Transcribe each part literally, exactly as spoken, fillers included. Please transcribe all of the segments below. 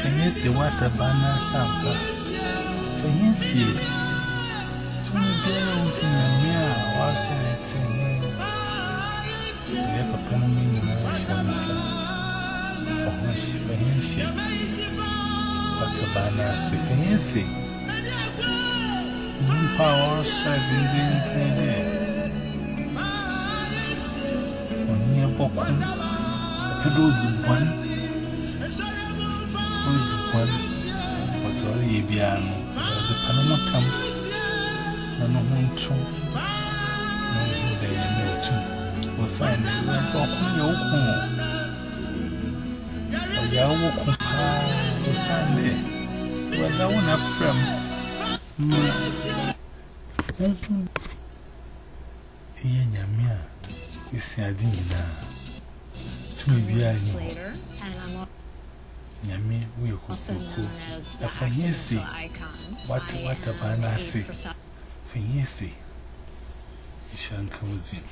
Fancy what a banner sample. Fancy to me, anything a mere was it in the papa meaning I shall say. For which fancy what a banner fancy. You power said in the internet. On your book, it was one. One was already beyond the Panamotam, and no one true. No, they are no two. Was signed right off your home. Or your home, was signed there. Was I one up from Yamia is Sadina to me behind. Yami, we could a fancy. What what a banner say? Fancy. You shan't come with you.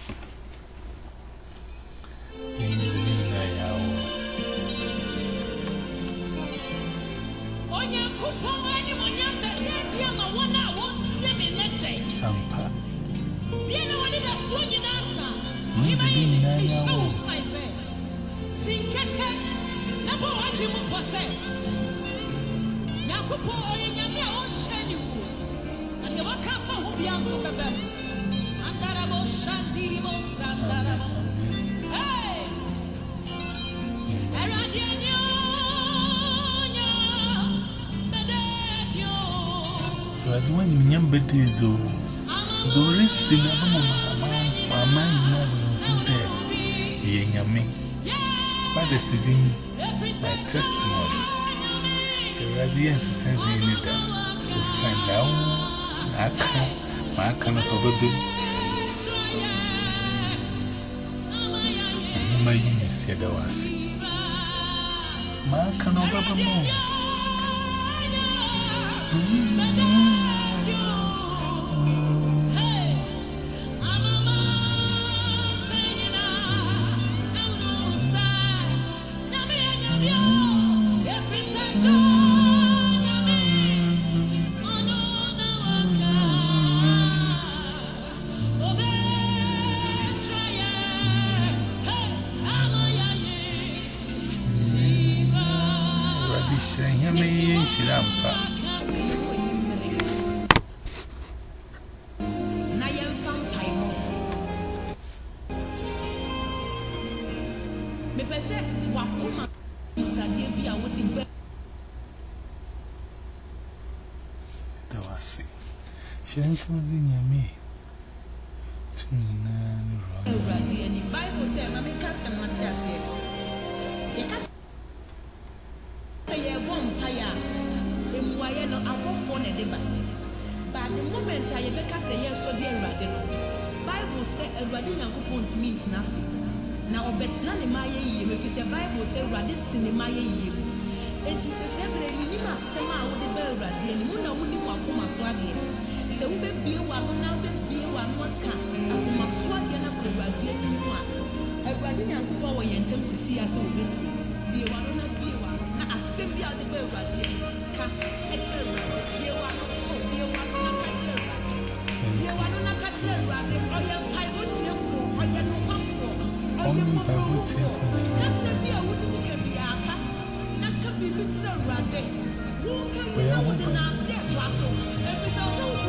You mean I am. Ampa. You mean I am. Never want you for say. Now, Kupo, I am your own shiny wood. And the Wakapa will be out of the bed. And that I will shandy most and that. Hey! Aradia, was when you remember this. Zoris in a moment for a man never there. Yammy. By the sitting. My testimony. The radiance is sending me down. To send down. I can't. My can't so baby. And my unis here the was. My can't over the moon. She ain't choosing me. To me, now, the Bible says, I mean, cast and Matthias here. You can't say a one tire. In why I walk on a debate. But the moment I ever cast a yes for dear Radino, Bible says a Radina who means nothing. Now, bet none in my year, because the Bible says Radin in my year. It is a seven, you must come out with the bell Radin, you know, when you walk home as well. The woman be one now, be one one can. I must swap your number by getting one. A running out of our yen to see us over. Be one not be one. Now, I simply out the bell by the can. Be one, be one, not a clear rabbit. Be one, not a clear rabbit. Or your pilot, or your no one for. Or your mobile telephone. That's be a wooden be a cat. That can be literal rabbit. Who can we not see a rattle?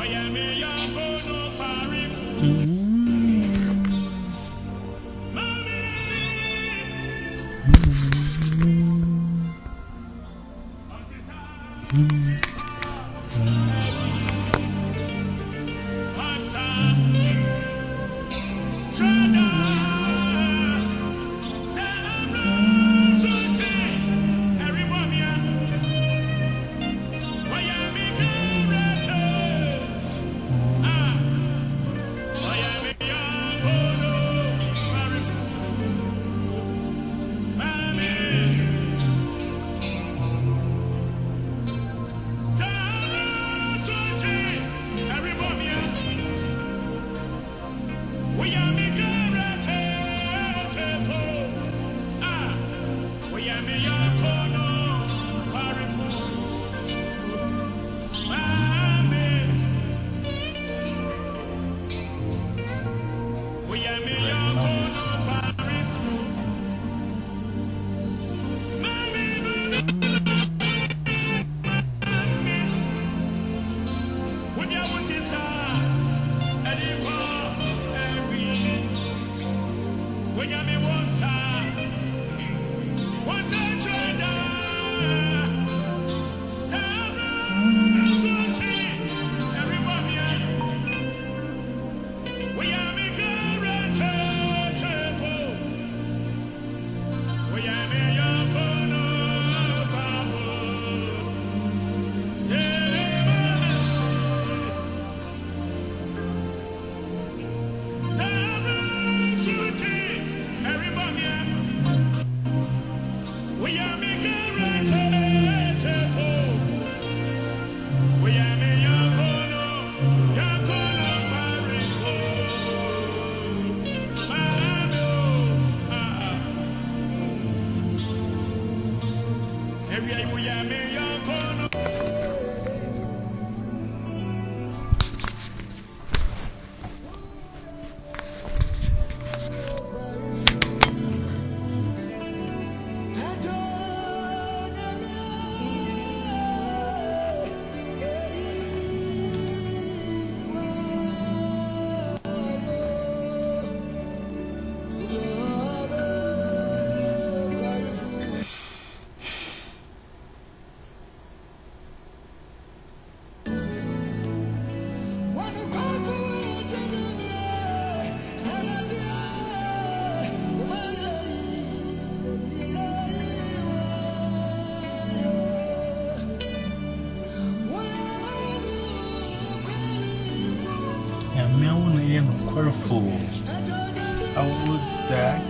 I would say,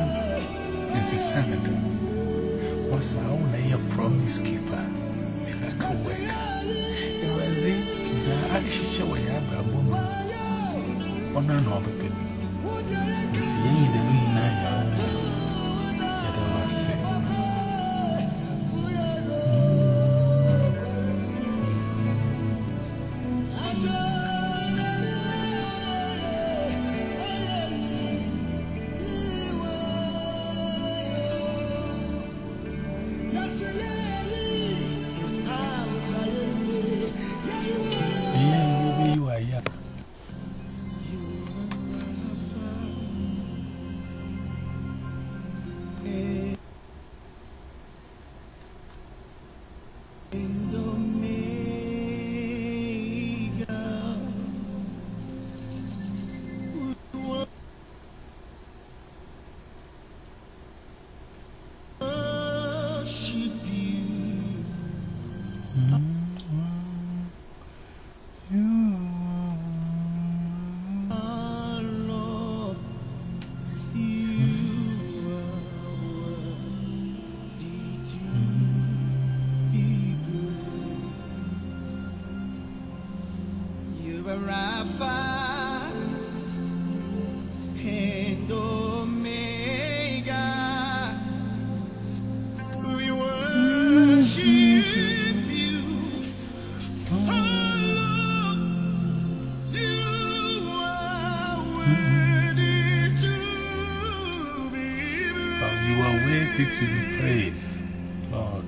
it's a Senator. What's our promise keeper? Miracle worker. It was it, the action way up a woman. One and all the people. It's ye the night. Yet I was say. To be praised, Lord.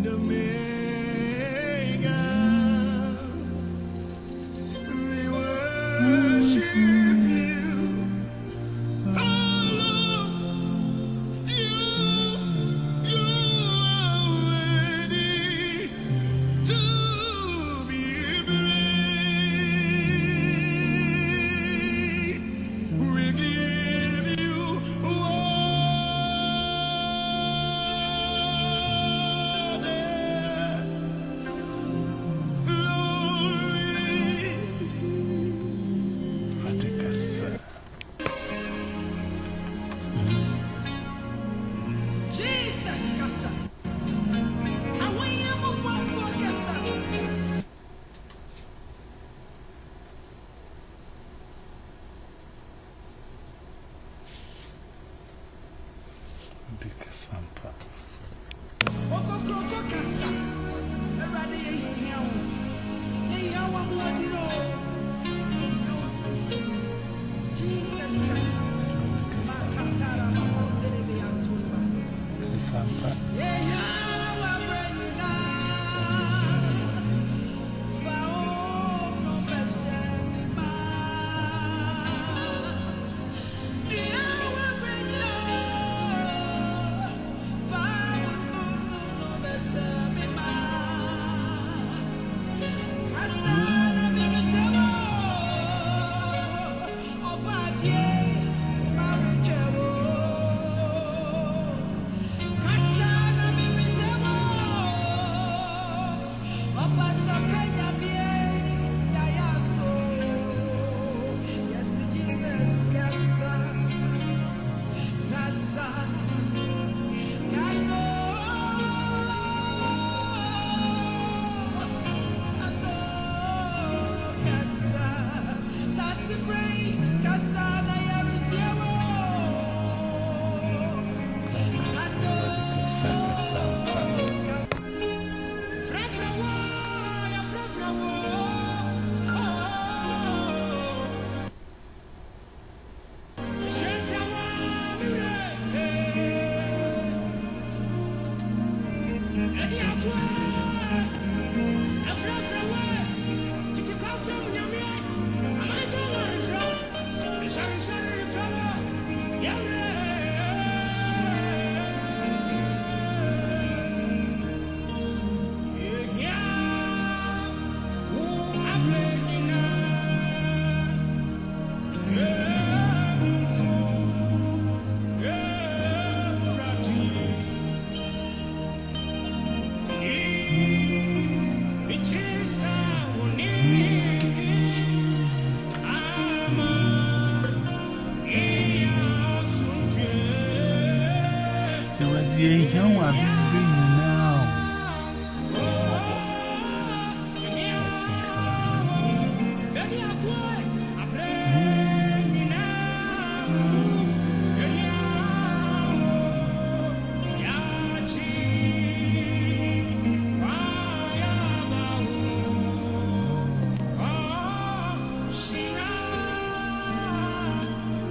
Sampa.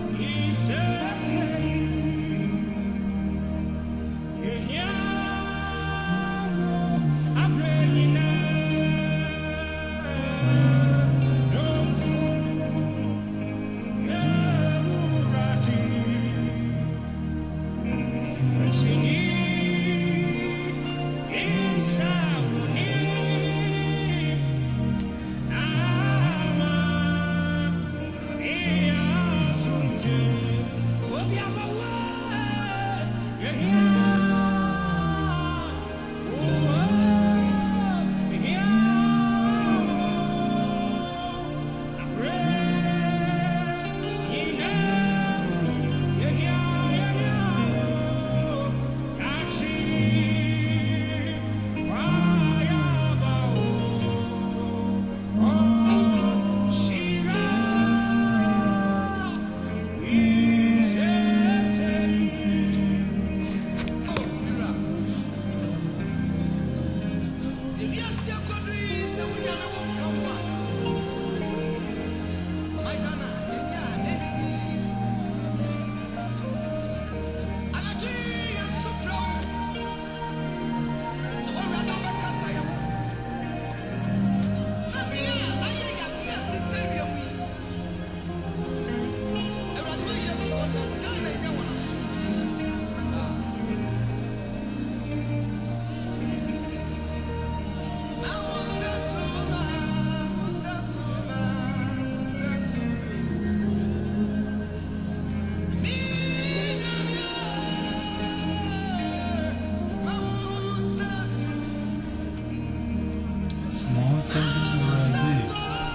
Yeah. Small second Brazil.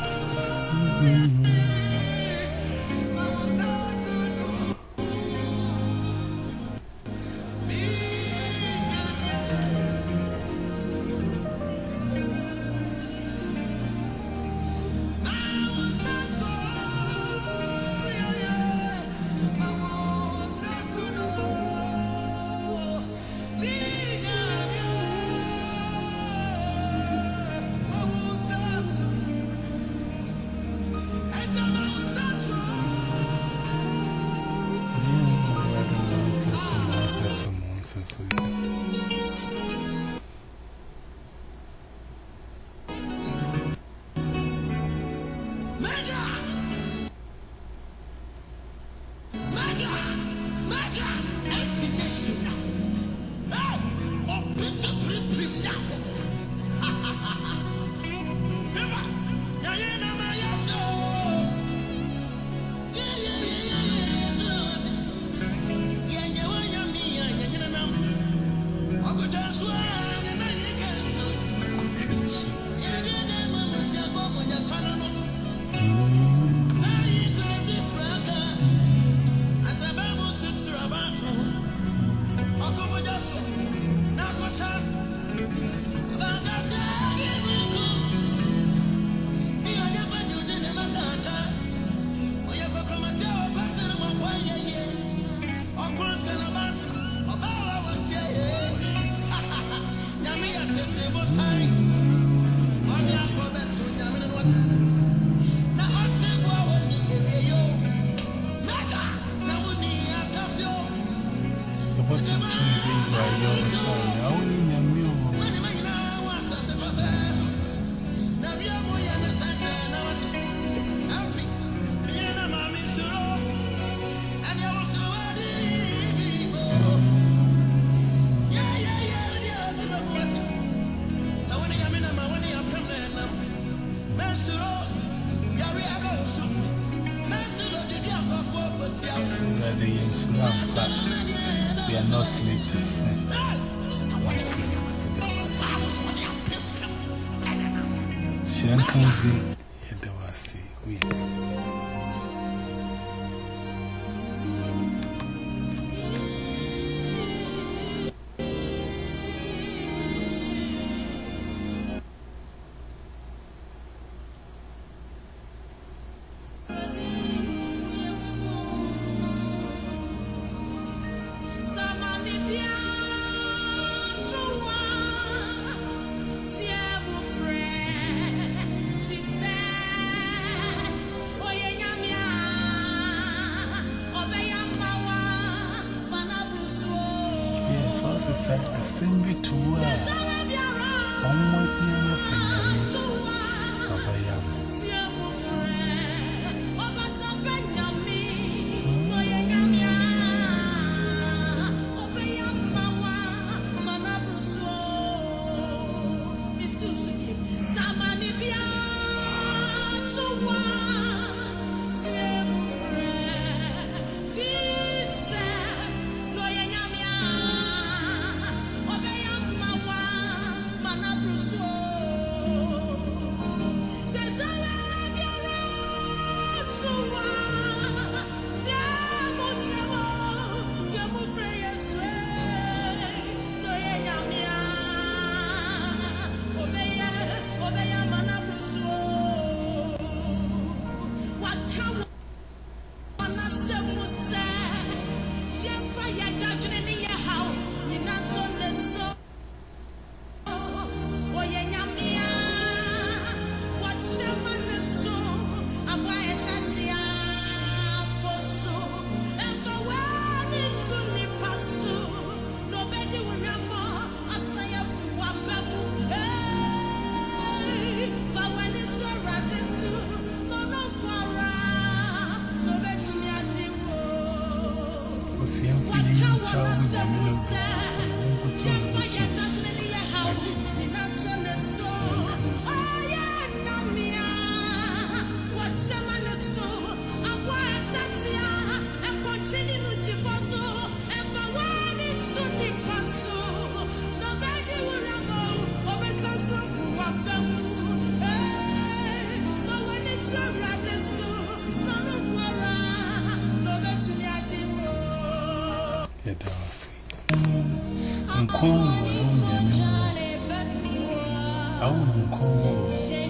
We are not sleep to sing. Shankanzi, Yadawasi, we a single to her. Almost never finished. Thank you. Uncle, I wouldn't call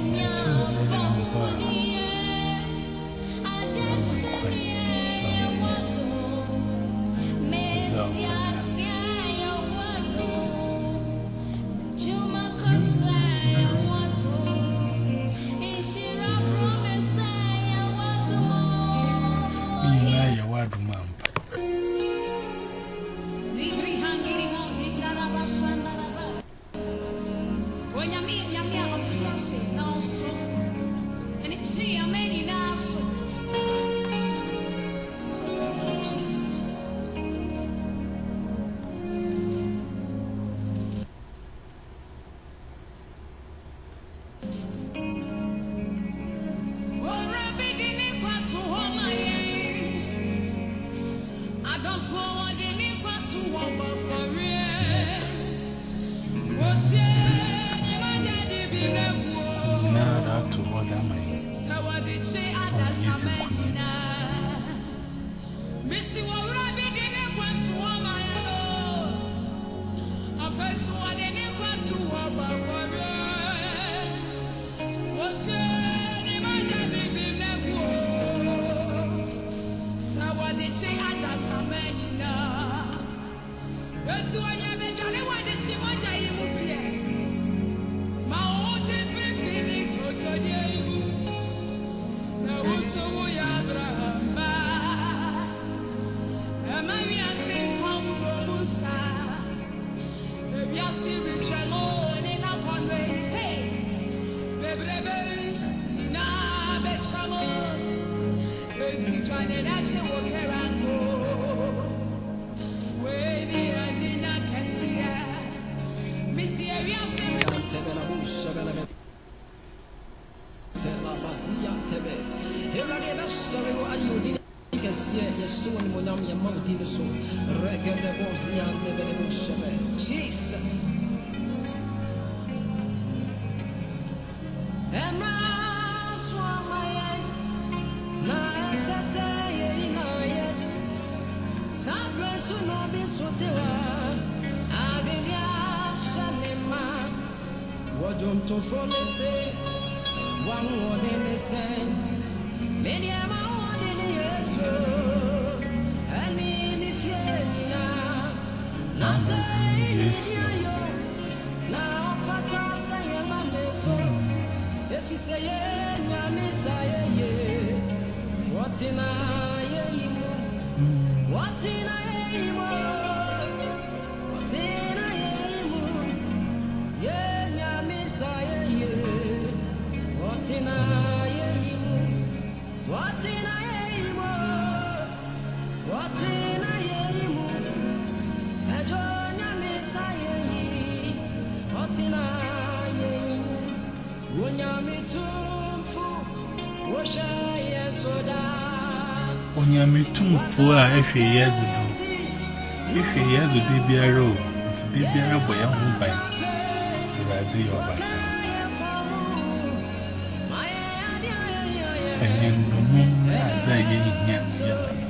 for if he years to do. If he years to do be a row, it's a big boy and by Razi or by and no more as I get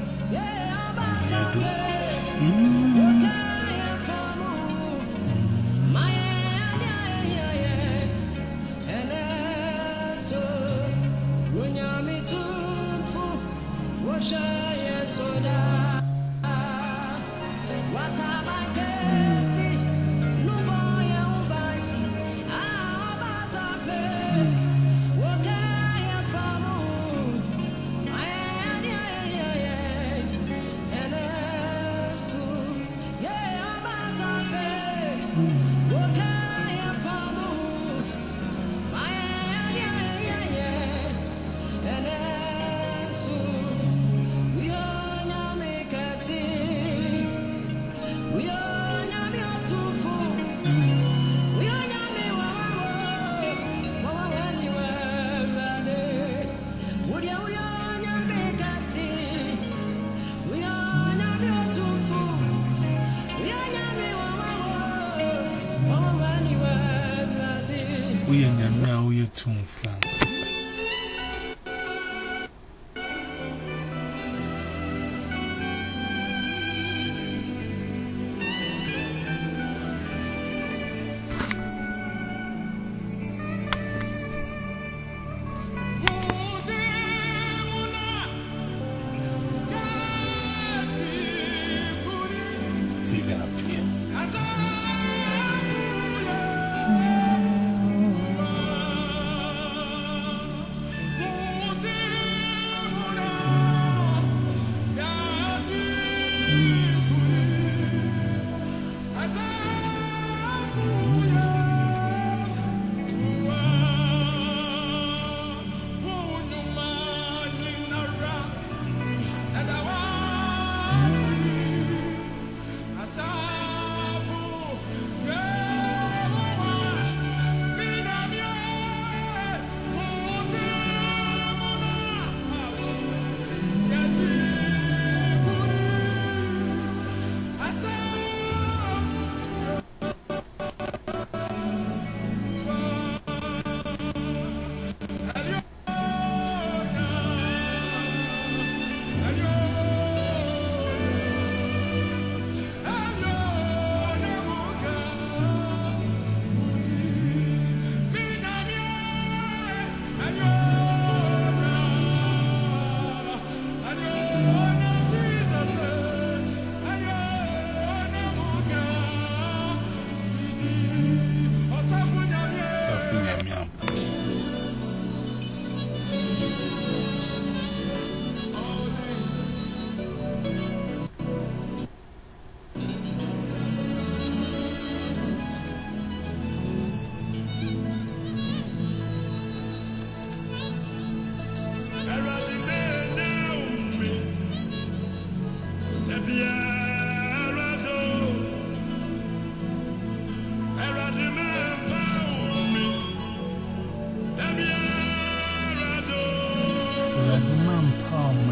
we are now we are too far.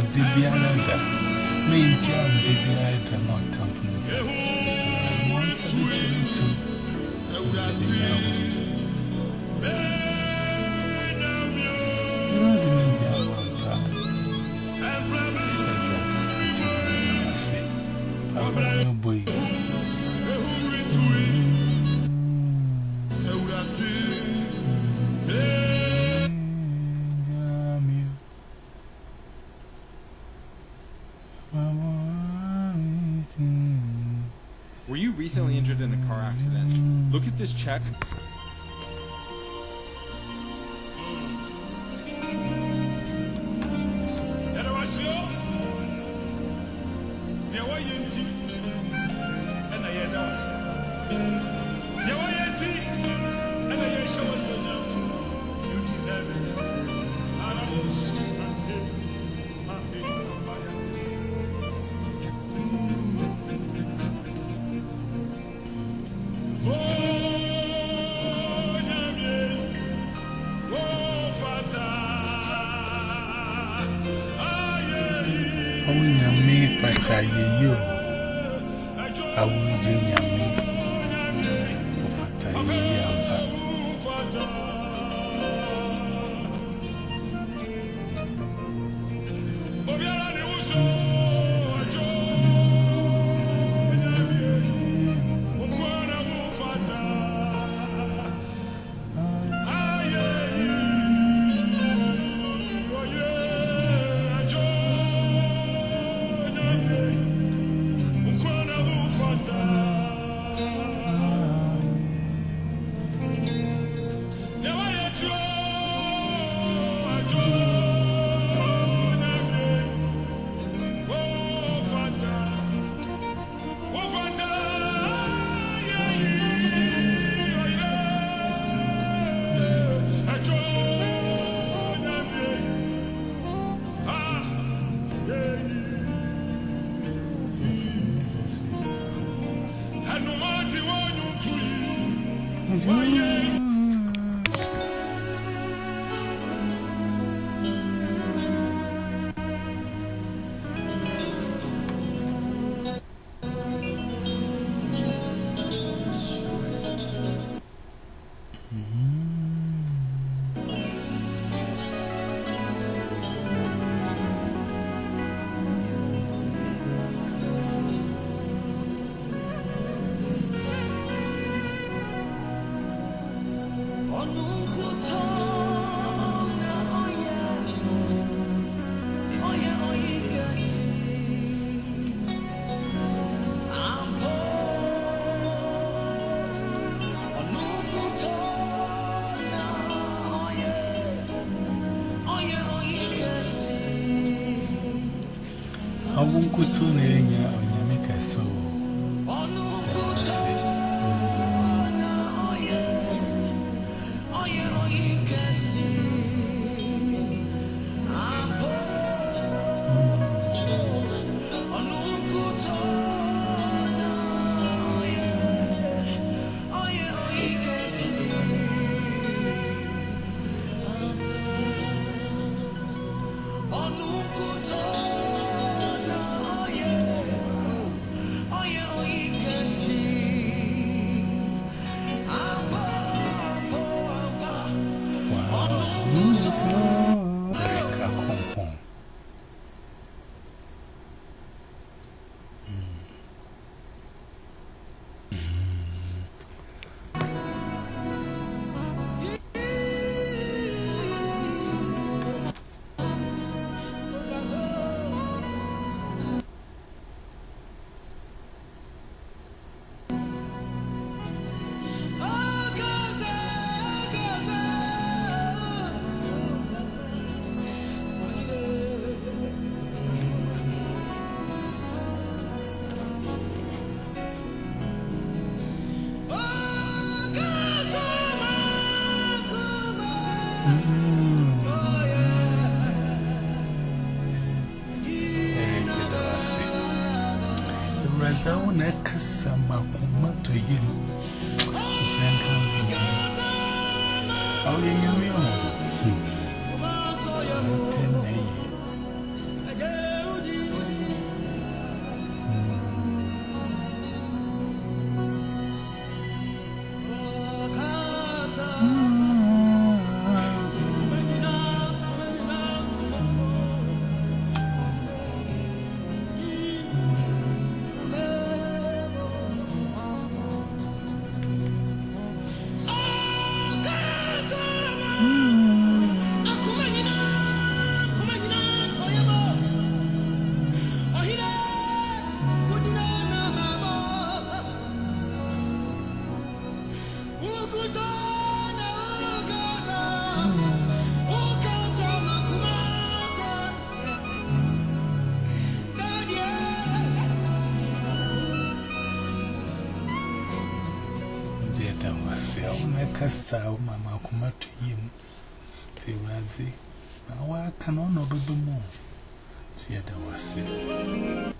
Debianada. May jam Debiada not come from the sun. Once a bit too. Boy. Were you recently injured in a car accident? Look at this check. I will me fight I you. I will do me of a I won't go to the area of Yamika so. Sama kuma to you. Oh, yeah, you know. Kasa mama kuma to him. See Razi. Now I can honor the more. See that was it.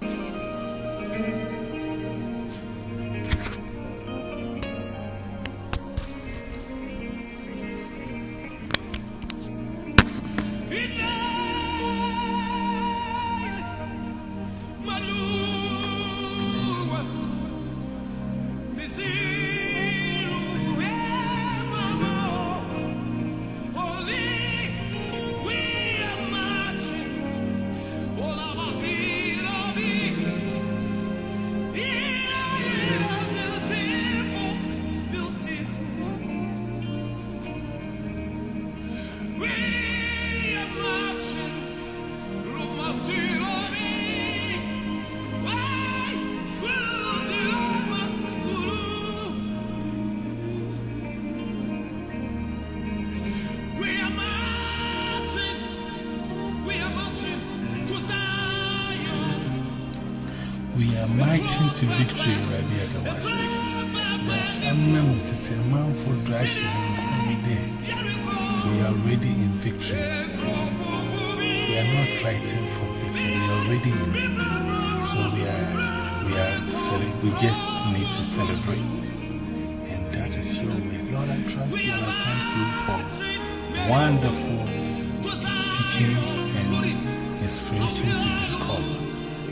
We are marching to victory, Rabbi Adawasi. The enemy is a man for thrashing every day. We are already in victory. We are not fighting for victory, we are already in it. So we are, we are, we just need to celebrate. And that is your way. Lord, I trust you and I thank you for wonderful teachings and inspiration to discover.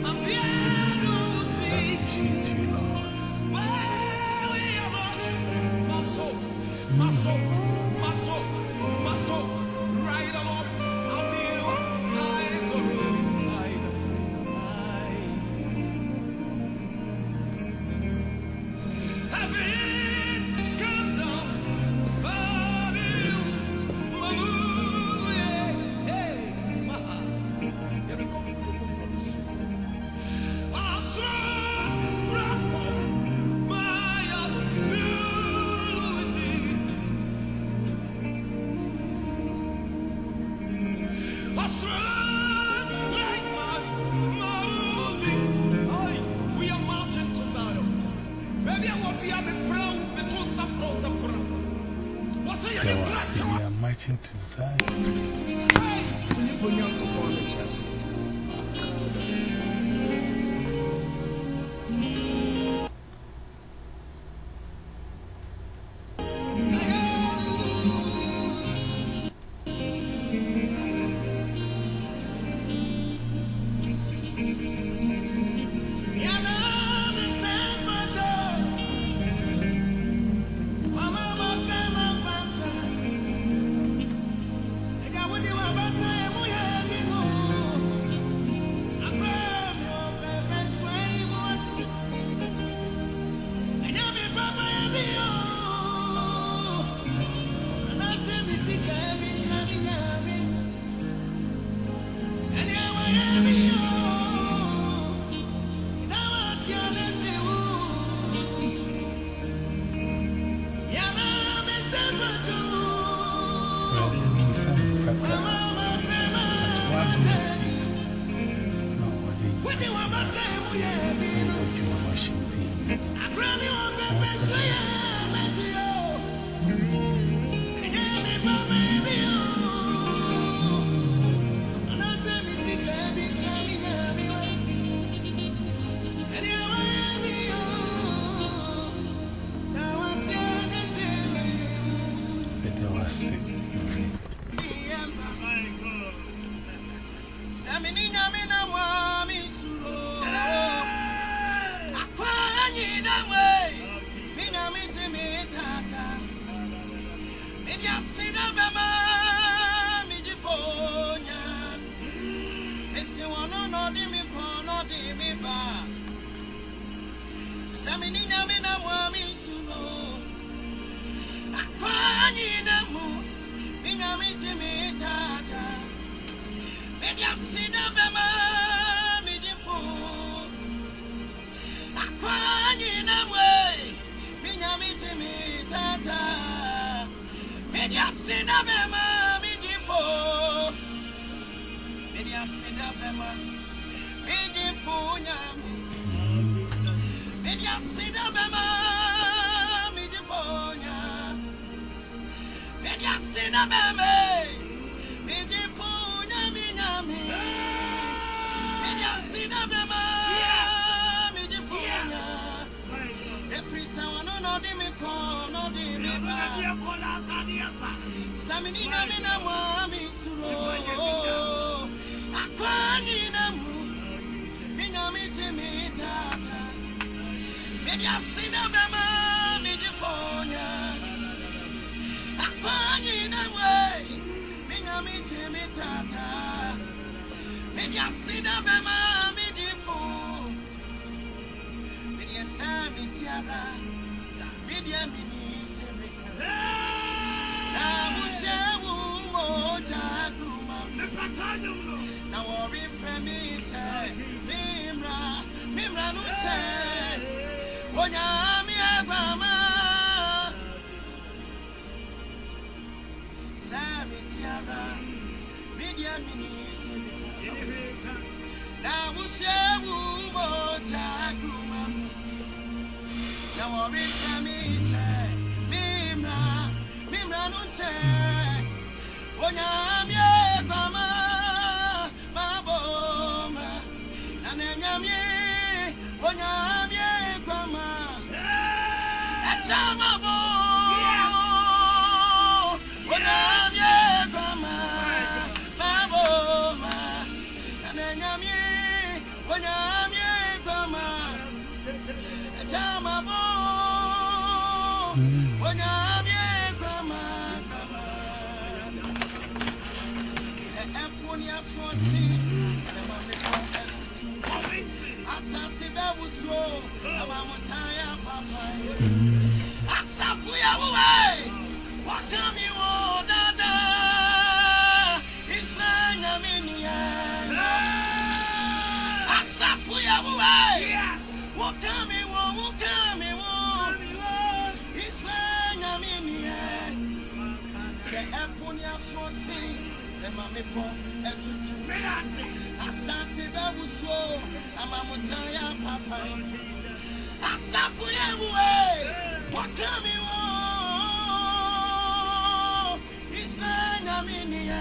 I appreciate you, Lord. My soul, my soul, my soul, right along. I'll be heaven come down, we are marching to Zion. Maybe I won't be able to frown between Safros and Quran. What's the other? We are marching to Zion. Tata. Media Sina Bema, Midifo. Media Sina Bema, Midifo, Media Sina Bema, Midifo, Media Sina Bema, Midifo, Yami, Media Sina Bema, Midifo, every sound, no, Dimiko, no, Dimiko. Samini na mina mwami suro akwani na mu minya miti mitata media sina bema mijifonya akwani na mwe minya miti mitata media sina bema mijifo media sami tiara media mini semeka now worry for me, say, Mimra, Mimra, no say, Wonyami Abama, Sammy Tiara, Media Mini, now we say, Woo, Jaguma, now worry for me, say, Mimra, Mimra, no say, Wonyami Abama. Onyamye kwama Atamabo Onyamye kwama Maboma Anyamye Onyamye kwama Atamabo Onyamye kwama Eponi afoti Asasi bewuso, amamotaya papa. Asafu ya uwe, wakami wo dada. Isanya minya. Asafu ya uwe, wakami wo, wakami wo. Isanya minya. Se epuni asoti, emame po etutu. Asasi bewuso, amamotaya papa. Asafu yewe, wakami wo. Isanya minya.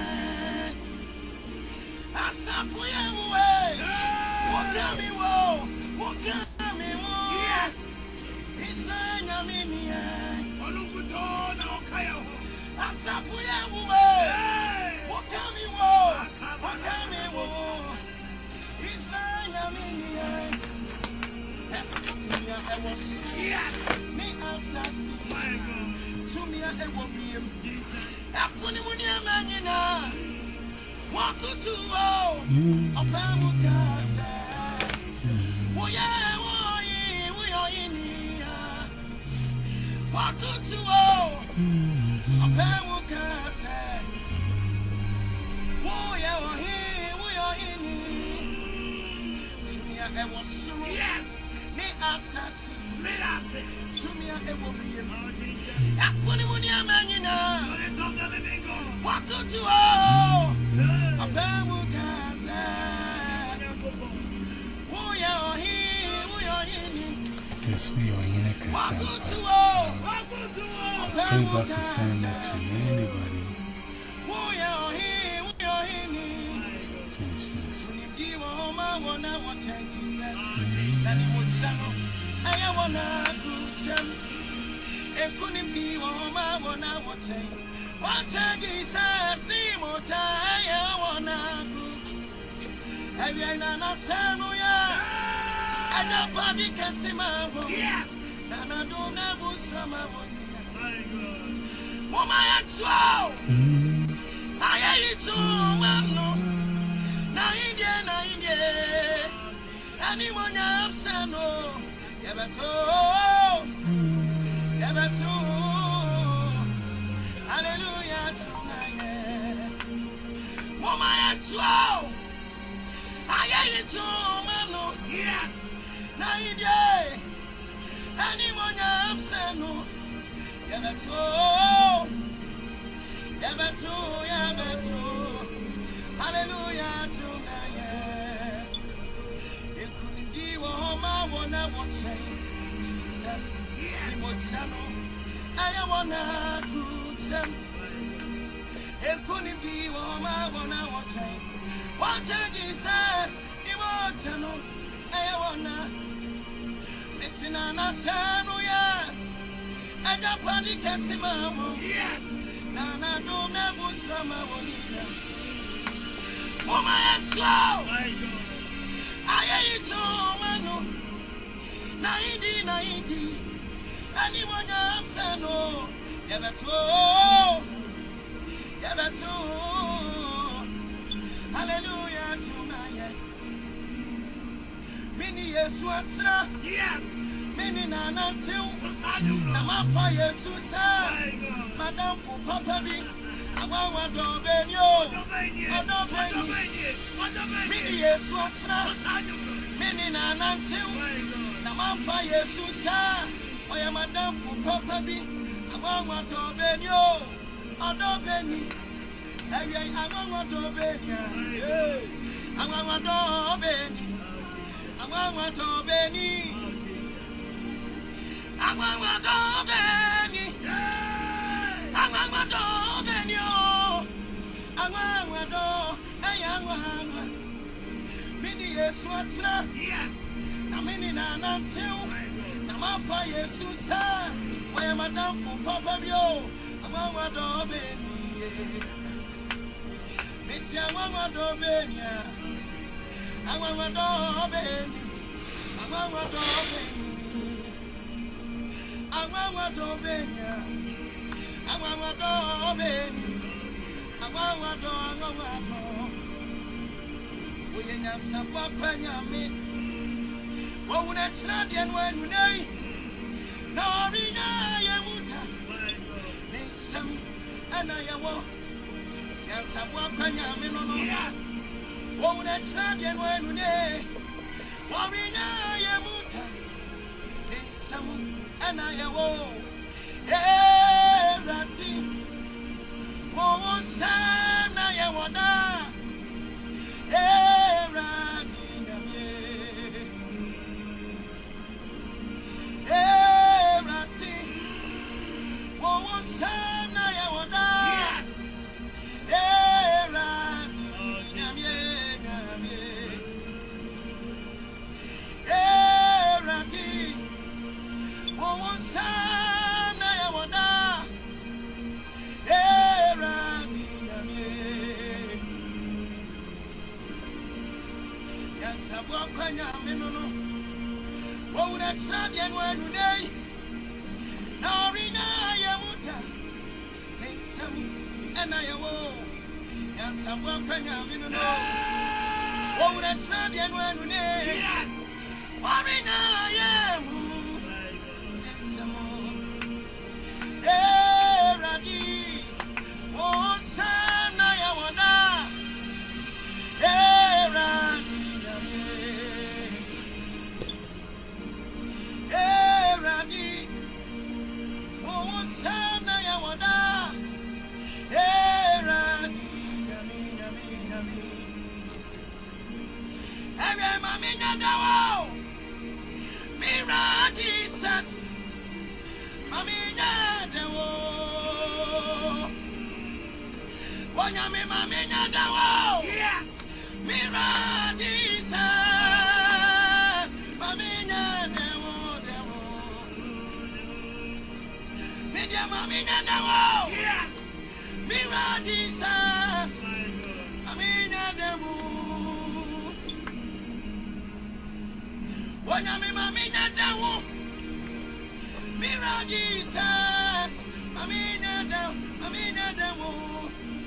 Asafu yewe, wakami wo, wakami wo. Yes. Isanya minya. Olukutona okaya. Asafu yewe, wakami wo, wakami wo. Yes, me ansasi. Sumia ewo biem. Apuni munia manina. Wakutu o. Opamu kase. Woye woye woye ni. Wakutu o. Opamu kase. Woye woye woye ni. Sumia ewo sumu. Yes. Me ansasi. Me ansasi. Sumia ewo biem. Apuni munia manina. Wakutu o. Opamu kase. Woye woye woye ni. Yes, we are in a cassette. I pray God to send that to anybody. Yes. Mama yatso ayayitu mamno na indie na indie ani monya absano yabato yabato hallelujah tonight mama yatso ayayitu mamno yes na indie ani monya absano yabato Hallelujah to my it couldn't be what I wanna watch Jesus. Yes. I wanna do some. It couldn't be what I wanna watch. What Jesus, you want to know. I wanna listen and I say, I got body Casimamo. Yes. Nana don't never summer. Oh my slow. I ain't so man. Ninety, ninety. Anyone else I know. Never to. Never to. Hallelujah to my Mini Yeswatra. Yes. Mini Nana too. Namafa Yesusa. Madame for Papa B. I want to obey you. I don't obey you. Mini Yeswatra. Mini Nana too. Namafa Yesusa. I am Madame for Papa B. I want to obey you. I don't obey you. I want to obey you. I want to obey you. I want to obey you. I want to obey you. I want to obey you. I want to obey you. Many years what's up? Yes. Now many na too. Now my fire Susa. Why am I down for Papa Bio? I want to obey you. Missy, I want to obey you. I want to obey you. I want to obey you. I want to obey you. I want to obey you. I want to obey you. We have some papa me. What would I tell you when you day? No, we know you would have some and I walk. Yes, I walk on your minimum. Yes. What would I tell you when you day? What we know you would have some and I walk. Everything. Oh, Sam, I want that. Everything. Everything. Oh, Sam, I want that. Yes. Everything. Everything. Oh, Sam, I want that. Yes, I walk on your minimum. What would I say and when you day? No, I would have some and I will. Yes, I walk on your minimum. What would I say and when you day? Yes, what I am. Every oh, son, I wanna. Every oh, son, I wanna. Every every mammy, no, Mira Jesus, mammy, no. Wanyame mame nyadawo. Yes. Mira Jesus. Mame nyadawo dawo. Media mame nyadawo. Yes. Mira Jesus. Mame nyadawo. Wanyame mame nyadawo. Mira Jesus. Mame nyadawo. Mame nyadawo.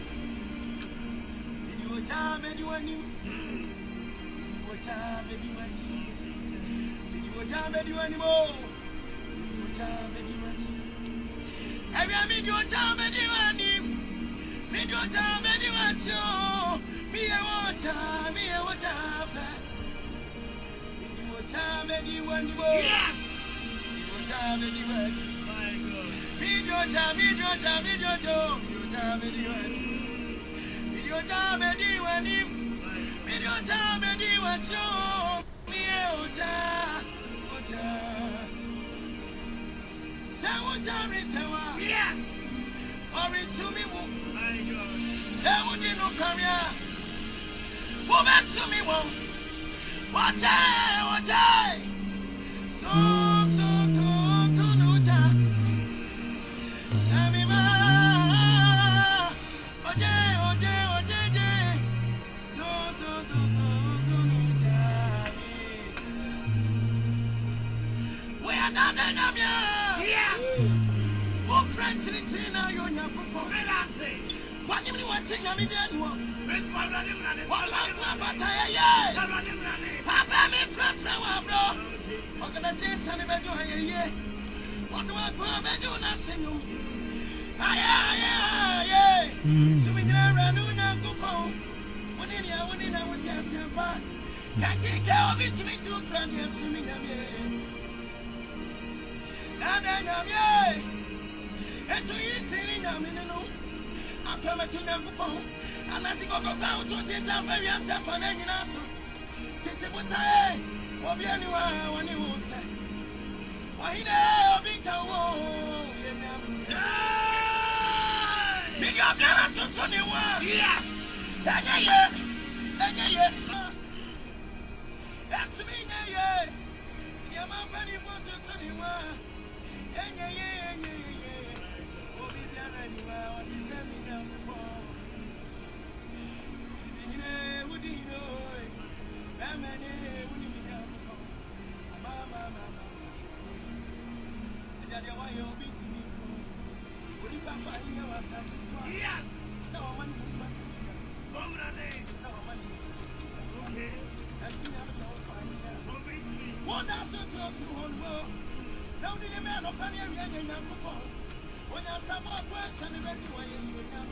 Time anyone you what time anyone you what time anyone more what time anyone have you made your time anyone you made your time anyone so me a water me a water what time anyone more yes what time anyone my God jam, video jam, video jam, video jam, video jam, video jam, video jam, video jam, video jam. Yes. Or into me. Seven in no career. Woman to me one. What day, what day? So, so, to, to, no time. Samima. Oje, oje, oje, oje. So, so, to, to, to, no time. We are not in a yes. What friends in it now? You're not for me. What do you want to tell me then? What about I? Papa, me from bro. What can I say? Son of a year. What do I do? Nothing. Aye, aye, aye. So we never knew now go home. When in your winning, I was just a bad. Can't take care of it to me too, friend. Yes, you mean, now then, yay. And to you, saying, I'm in a no. I'm coming to them phone. And I think I'll go down to the down very answer for any answer. Take the water. Or be anywhere when you will say. Why there, big town? Big up, to Tony. Yes. That's it. That's me, yeah. Your mom, very much to Tony. Yeah, yeah, yeah, yeah. Yes. No one okay. One after two, one more. Now the man of Penny and Yankee. When I saw my question, and anyway, you would have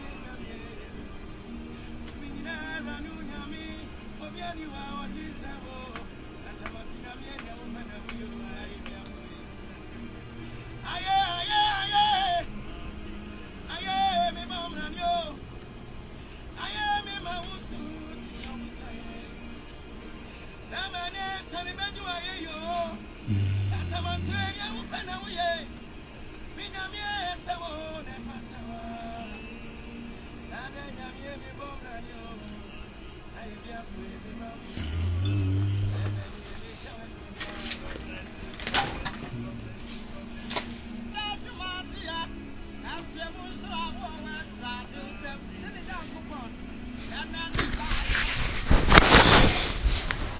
been a new yummy of Yanua or Disable, and I was in a woman of you. Aye, aye, aye, aye, me mom and you. I am in my wood. That man is telling me you are you. That's a man saying you open away. Mm-hmm.